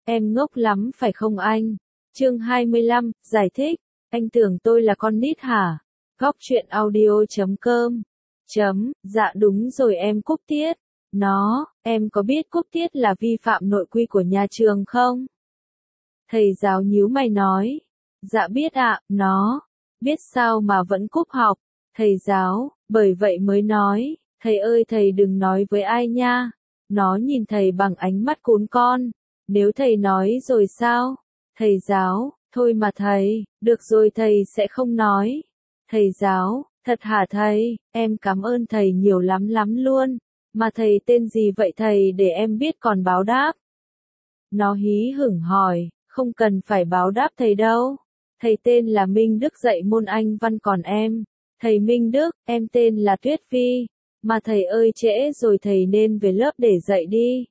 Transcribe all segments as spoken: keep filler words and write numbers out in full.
em ngốc lắm phải không anh? Chương hai mươi lăm, giải thích, anh tưởng tôi là con nít hả? Góc truyện audio chấm com. Chấm, dạ đúng rồi em Cúc Tiết. Nó, em có biết Cúc Tiết là vi phạm nội quy của nhà trường không? Thầy giáo nhíu mày nói. Dạ biết ạ, nó, biết sao mà vẫn cúp học. Thầy giáo, bởi vậy mới nói, thầy ơi thầy đừng nói với ai nha. Nó nhìn thầy bằng ánh mắt cún con. Nếu thầy nói rồi sao? Thầy giáo, thôi mà thầy, được rồi thầy sẽ không nói. Thầy giáo, thật hả thầy, em cảm ơn thầy nhiều lắm lắm luôn. Mà thầy tên gì vậy thầy để em biết còn báo đáp? Nó hí hửng hỏi, không cần phải báo đáp thầy đâu. Thầy tên là Minh Đức dạy môn Anh văn còn em. Thầy Minh Đức, em tên là Tuyết Vi. Mà thầy ơi trễ rồi thầy nên về lớp để dạy đi.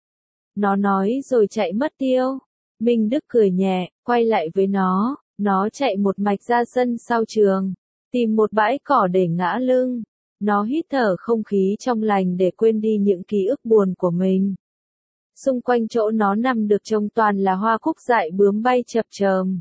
Nó nói rồi chạy mất tiêu. Minh Đức cười nhẹ, quay lại với nó. Nó chạy một mạch ra sân sau trường. Tìm một bãi cỏ để ngã lưng. Nó hít thở không khí trong lành để quên đi những ký ức buồn của mình. Xung quanh chỗ nó nằm được trông toàn là hoa cúc dại bướm bay chập chờm.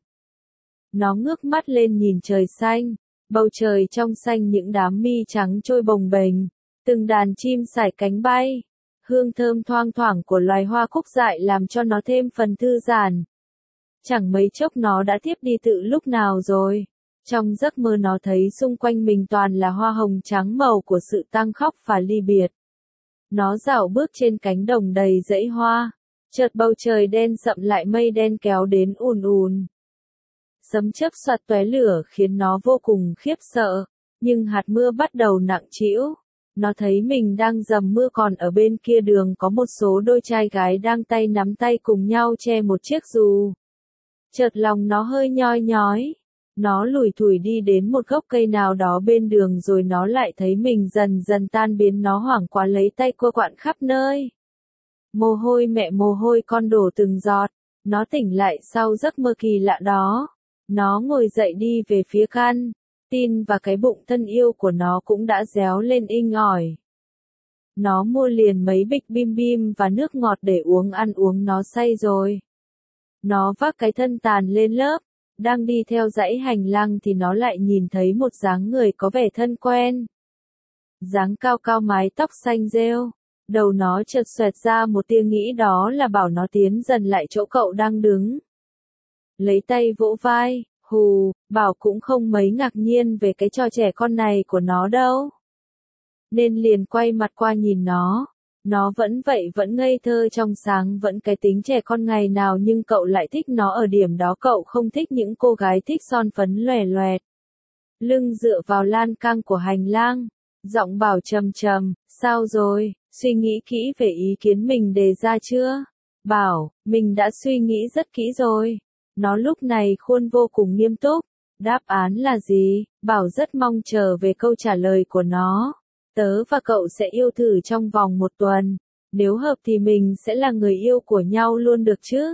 Nó ngước mắt lên nhìn trời xanh, bầu trời trong xanh những đám mây trắng trôi bồng bềnh, từng đàn chim sải cánh bay. Hương thơm thoang thoảng của loài hoa cúc dại làm cho nó thêm phần thư giãn. Chẳng mấy chốc nó đã thiếp đi từ lúc nào rồi. Trong giấc mơ nó thấy xung quanh mình toàn là hoa hồng trắng màu của sự tang khóc và ly biệt. Nó dạo bước trên cánh đồng đầy rẫy hoa, chợt bầu trời đen sậm lại mây đen kéo đến ùn ùn. Sấm chớp xoạt tóe lửa khiến nó vô cùng khiếp sợ, nhưng hạt mưa bắt đầu nặng trĩu. Nó thấy mình đang dầm mưa còn ở bên kia đường có một số đôi trai gái đang tay nắm tay cùng nhau che một chiếc dù. Chợt lòng nó hơi nhoi nhói. Nó lủi thủi đi đến một gốc cây nào đó bên đường rồi nó lại thấy mình dần dần tan biến, nó hoảng quá lấy tay cua quặn khắp nơi. Mồ hôi mẹ mồ hôi con đổ từng giọt. Nó tỉnh lại sau giấc mơ kỳ lạ đó. Nó ngồi dậy đi về phía căn tin và cái bụng thân yêu của nó cũng đã réo lên inh ỏi. Nó mua liền mấy bịch bim bim và nước ngọt để uống, ăn uống nó say rồi. Nó vác cái thân tàn lên lớp. Đang đi theo dãy hành lang thì nó lại nhìn thấy một dáng người có vẻ thân quen. Dáng cao cao mái tóc xanh rêu. Đầu nó chợt xoẹt ra một tia nghĩ đó là bảo nó tiến dần lại chỗ cậu đang đứng. Lấy tay vỗ vai, hù, Bảo cũng không mấy ngạc nhiên về cái trò trẻ con này của nó đâu. Nên liền quay mặt qua nhìn nó. Nó vẫn vậy, vẫn ngây thơ trong sáng, vẫn cái tính trẻ con ngày nào, nhưng cậu lại thích nó ở điểm đó. Cậu không thích những cô gái thích son phấn lòe loẹt. Lưng dựa vào lan can của hành lang, giọng Bảo trầm trầm, sao rồi, suy nghĩ kỹ về ý kiến mình đề ra chưa? Bảo, mình đã suy nghĩ rất kỹ rồi. Nó lúc này khuôn vô cùng nghiêm túc. Đáp án là gì? Bảo rất mong chờ về câu trả lời của nó. Tớ và cậu sẽ yêu thử trong vòng một tuần. Nếu hợp thì mình sẽ là người yêu của nhau luôn được chứ?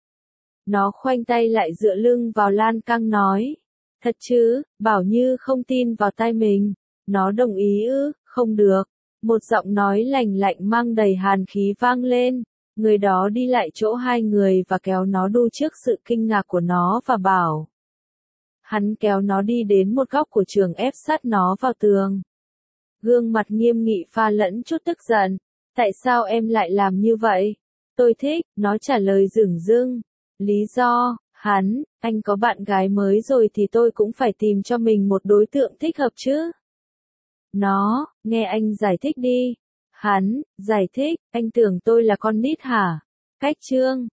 Nó khoanh tay lại dựa lưng vào lan can nói. Thật chứ? Bảo như không tin vào tai mình. Nó đồng ý ư? Không được. Một giọng nói lành lạnh mang đầy hàn khí vang lên. Người đó đi lại chỗ hai người và kéo nó đu trước sự kinh ngạc của nó và Bảo. Hắn kéo nó đi đến một góc của trường, ép sát nó vào tường. Gương mặt nghiêm nghị pha lẫn chút tức giận. Tại sao em lại làm như vậy? Tôi thích, nó trả lời dửng dưng. Lý do, hắn, anh có bạn gái mới rồi thì tôi cũng phải tìm cho mình một đối tượng thích hợp chứ. Nó, nghe anh giải thích đi. Hắn, giải thích, anh tưởng tôi là con nít hả? Cách chương.